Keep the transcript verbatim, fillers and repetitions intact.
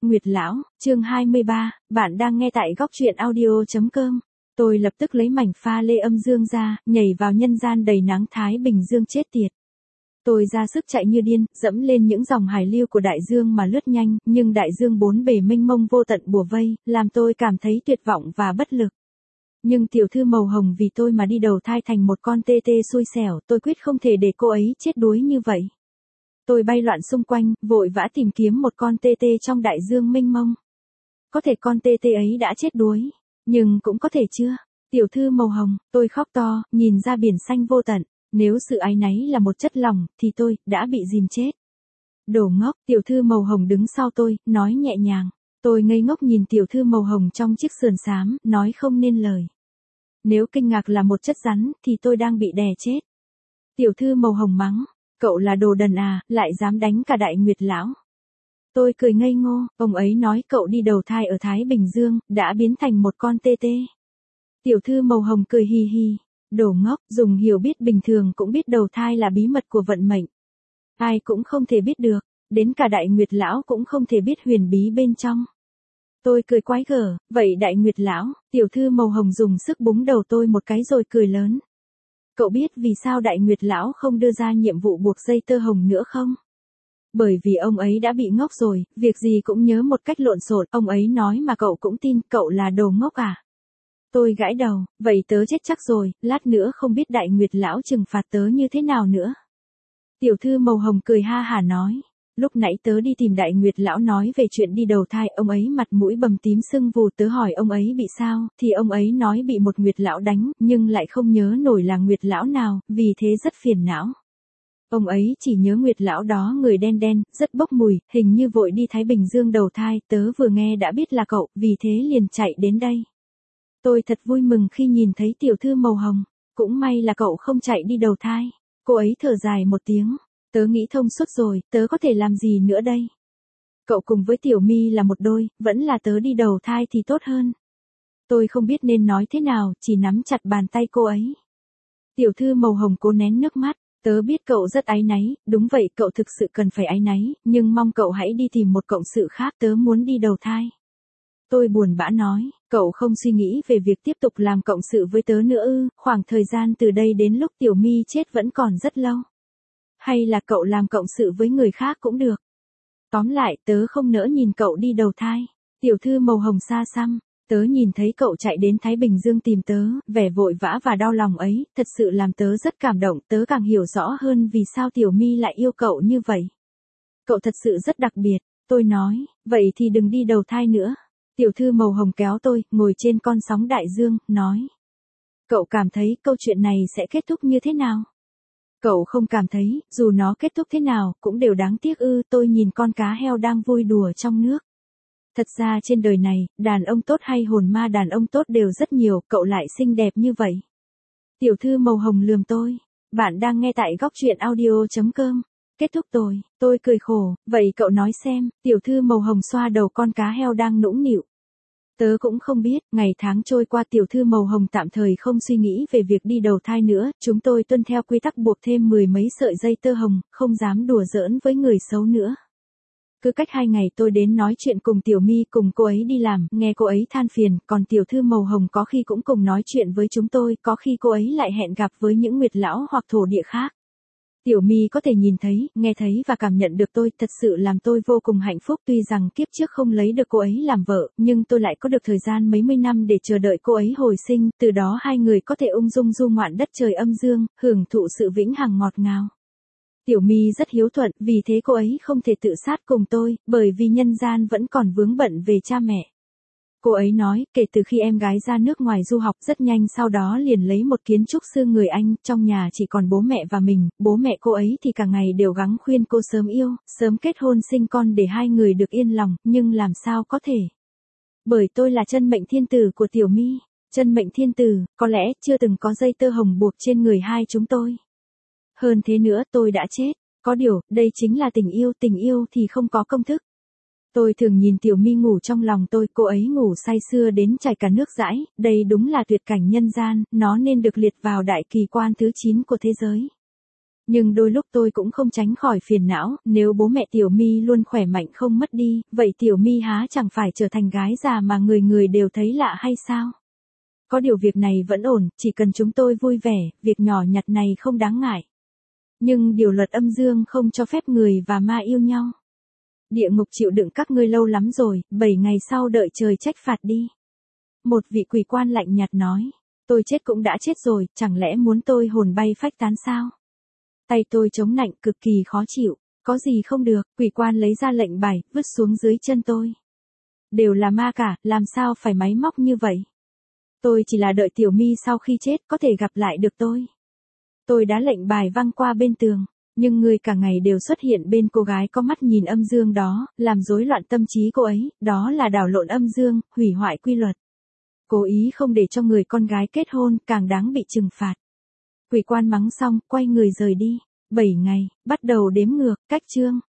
Nguyệt Lão, chương hai mươi ba, bạn đang nghe tại góc truyện audio.com. Tôi lập tức lấy mảnh pha lê âm dương ra, nhảy vào nhân gian đầy nắng Thái Bình Dương chết tiệt. Tôi ra sức chạy như điên, dẫm lên những dòng hải lưu của đại dương mà lướt nhanh, nhưng đại dương bốn bề mênh mông vô tận bủa vây, làm tôi cảm thấy tuyệt vọng và bất lực. Nhưng tiểu thư màu hồng vì tôi mà đi đầu thai thành một con tê tê xui xẻo, tôi quyết không thể để cô ấy chết đuối như vậy. Tôi bay loạn xung quanh, vội vã tìm kiếm một con tê tê trong đại dương mênh mông. Có thể con tê tê ấy đã chết đuối, nhưng cũng có thể chưa. Tiểu thư màu hồng, tôi khóc to, nhìn ra biển xanh vô tận. Nếu sự áy náy là một chất lỏng, thì tôi đã bị dìm chết. Đồ ngốc, tiểu thư màu hồng đứng sau tôi, nói nhẹ nhàng. Tôi ngây ngốc nhìn tiểu thư màu hồng trong chiếc sườn xám, nói không nên lời. Nếu kinh ngạc là một chất rắn, thì tôi đang bị đè chết. Tiểu thư màu hồng mắng. Cậu là đồ đần à, lại dám đánh cả Đại Nguyệt Lão. Tôi cười ngây ngô, ông ấy nói cậu đi đầu thai ở Thái Bình Dương, đã biến thành một con tê tê. Tiểu thư màu hồng cười hì hì. Đồ ngốc, dùng hiểu biết bình thường cũng biết đầu thai là bí mật của vận mệnh. Ai cũng không thể biết được, đến cả Đại Nguyệt Lão cũng không thể biết huyền bí bên trong. Tôi cười quái gở, vậy Đại Nguyệt Lão, tiểu thư màu hồng dùng sức búng đầu tôi một cái rồi cười lớn. Cậu biết vì sao Đại Nguyệt Lão không đưa ra nhiệm vụ buộc dây tơ hồng nữa không? Bởi vì ông ấy đã bị ngốc rồi, việc gì cũng nhớ một cách lộn xộn, ông ấy nói mà cậu cũng tin, cậu là đồ ngốc à? Tôi gãi đầu, vậy tớ chết chắc rồi, lát nữa không biết Đại Nguyệt Lão trừng phạt tớ như thế nào nữa. Tiểu thư màu hồng cười ha hả nói. Lúc nãy tớ đi tìm Đại Nguyệt Lão nói về chuyện đi đầu thai, ông ấy mặt mũi bầm tím sưng vù, tớ hỏi ông ấy bị sao, thì ông ấy nói bị một Nguyệt Lão đánh, nhưng lại không nhớ nổi là Nguyệt Lão nào, vì thế rất phiền não. Ông ấy chỉ nhớ Nguyệt Lão đó người đen đen, rất bốc mùi, hình như vội đi Thái Bình Dương đầu thai, tớ vừa nghe đã biết là cậu, vì thế liền chạy đến đây. Tôi thật vui mừng khi nhìn thấy tiểu thư màu hồng, cũng may là cậu không chạy đi đầu thai. Cô ấy thở dài một tiếng. Tớ nghĩ thông suốt rồi, tớ có thể làm gì nữa đây? Cậu cùng với Tiểu My là một đôi, vẫn là tớ đi đầu thai thì tốt hơn. Tôi không biết nên nói thế nào, chỉ nắm chặt bàn tay cô ấy. Tiểu thư màu hồng cố nén nước mắt, tớ biết cậu rất áy náy, đúng vậy cậu thực sự cần phải áy náy, nhưng mong cậu hãy đi tìm một cộng sự khác, tớ muốn đi đầu thai. Tôi buồn bã nói, cậu không suy nghĩ về việc tiếp tục làm cộng sự với tớ nữa ư, khoảng thời gian từ đây đến lúc Tiểu My chết vẫn còn rất lâu. Hay là cậu làm cộng sự với người khác cũng được. Tóm lại, tớ không nỡ nhìn cậu đi đầu thai. Tiểu thư màu hồng xa xăm, tớ nhìn thấy cậu chạy đến Thái Bình Dương tìm tớ, vẻ vội vã và đau lòng ấy, thật sự làm tớ rất cảm động, tớ càng hiểu rõ hơn vì sao Tiểu My lại yêu cậu như vậy. Cậu thật sự rất đặc biệt, tôi nói, vậy thì đừng đi đầu thai nữa. Tiểu thư màu hồng kéo tôi, ngồi trên con sóng đại dương, nói. Cậu cảm thấy câu chuyện này sẽ kết thúc như thế nào? Cậu không cảm thấy, dù nó kết thúc thế nào, cũng đều đáng tiếc ư, tôi nhìn con cá heo đang vui đùa trong nước. Thật ra trên đời này, đàn ông tốt hay hồn ma đàn ông tốt đều rất nhiều, cậu lại xinh đẹp như vậy. Tiểu thư màu hồng lườm tôi. Bạn đang nghe tại góc truyện audio.com. Kết thúc rồi, tôi cười khổ, vậy cậu nói xem, tiểu thư màu hồng xoa đầu con cá heo đang nũng nịu. Tớ cũng không biết, ngày tháng trôi qua tiểu thư màu hồng tạm thời không suy nghĩ về việc đi đầu thai nữa, chúng tôi tuân theo quy tắc buộc thêm mười mấy sợi dây tơ hồng, không dám đùa giỡn với người xấu nữa. Cứ cách hai ngày tôi đến nói chuyện cùng Tiểu My, cùng cô ấy đi làm, nghe cô ấy than phiền, còn tiểu thư màu hồng có khi cũng cùng nói chuyện với chúng tôi, có khi cô ấy lại hẹn gặp với những Nguyệt Lão hoặc thổ địa khác. Tiểu My có thể nhìn thấy, nghe thấy và cảm nhận được tôi, thật sự làm tôi vô cùng hạnh phúc, tuy rằng kiếp trước không lấy được cô ấy làm vợ, nhưng tôi lại có được thời gian mấy mươi năm để chờ đợi cô ấy hồi sinh, từ đó hai người có thể ung dung du ngoạn đất trời âm dương, hưởng thụ sự vĩnh hằng ngọt ngào. Tiểu My rất hiếu thuận, vì thế cô ấy không thể tự sát cùng tôi, bởi vì nhân gian vẫn còn vướng bận về cha mẹ. Cô ấy nói, kể từ khi em gái ra nước ngoài du học rất nhanh sau đó liền lấy một kiến trúc sư người Anh, trong nhà chỉ còn bố mẹ và mình, bố mẹ cô ấy thì cả ngày đều gắng khuyên cô sớm yêu, sớm kết hôn sinh con để hai người được yên lòng, nhưng làm sao có thể. Bởi tôi là chân mệnh thiên tử của Tiểu My, chân mệnh thiên tử, có lẽ chưa từng có dây tơ hồng buộc trên người hai chúng tôi. Hơn thế nữa tôi đã chết, có điều, đây chính là tình yêu, tình yêu thì không có công thức. Tôi thường nhìn Tiểu My ngủ trong lòng tôi, cô ấy ngủ say sưa đến chảy cả nước dãi, đây đúng là tuyệt cảnh nhân gian, nó nên được liệt vào đại kỳ quan thứ chín của thế giới. Nhưng đôi lúc tôi cũng không tránh khỏi phiền não, nếu bố mẹ Tiểu My luôn khỏe mạnh không mất đi, vậy Tiểu My há chẳng phải trở thành gái già mà người người đều thấy lạ hay sao? Có điều việc này vẫn ổn, chỉ cần chúng tôi vui vẻ, việc nhỏ nhặt này không đáng ngại. Nhưng điều luật âm dương không cho phép người và ma yêu nhau. Địa ngục chịu đựng các ngươi lâu lắm rồi, bảy ngày sau đợi trời trách phạt đi. Một vị quỷ quan lạnh nhạt nói, tôi chết cũng đã chết rồi, chẳng lẽ muốn tôi hồn bay phách tán sao? Tay tôi chống nạnh cực kỳ khó chịu, có gì không được, quỷ quan lấy ra lệnh bài, vứt xuống dưới chân tôi. Đều là ma cả, làm sao phải máy móc như vậy? Tôi chỉ là đợi Tiểu My sau khi chết có thể gặp lại được tôi. Tôi đã lệnh bài văng qua bên tường, nhưng người cả ngày đều xuất hiện bên cô gái có mắt nhìn âm dương đó, làm rối loạn tâm trí cô ấy, đó là đảo lộn âm dương, hủy hoại quy luật. Cố ý không để cho người con gái kết hôn, càng đáng bị trừng phạt. Quỷ quan mắng xong, quay người rời đi. Bảy ngày, bắt đầu đếm ngược, cách chương.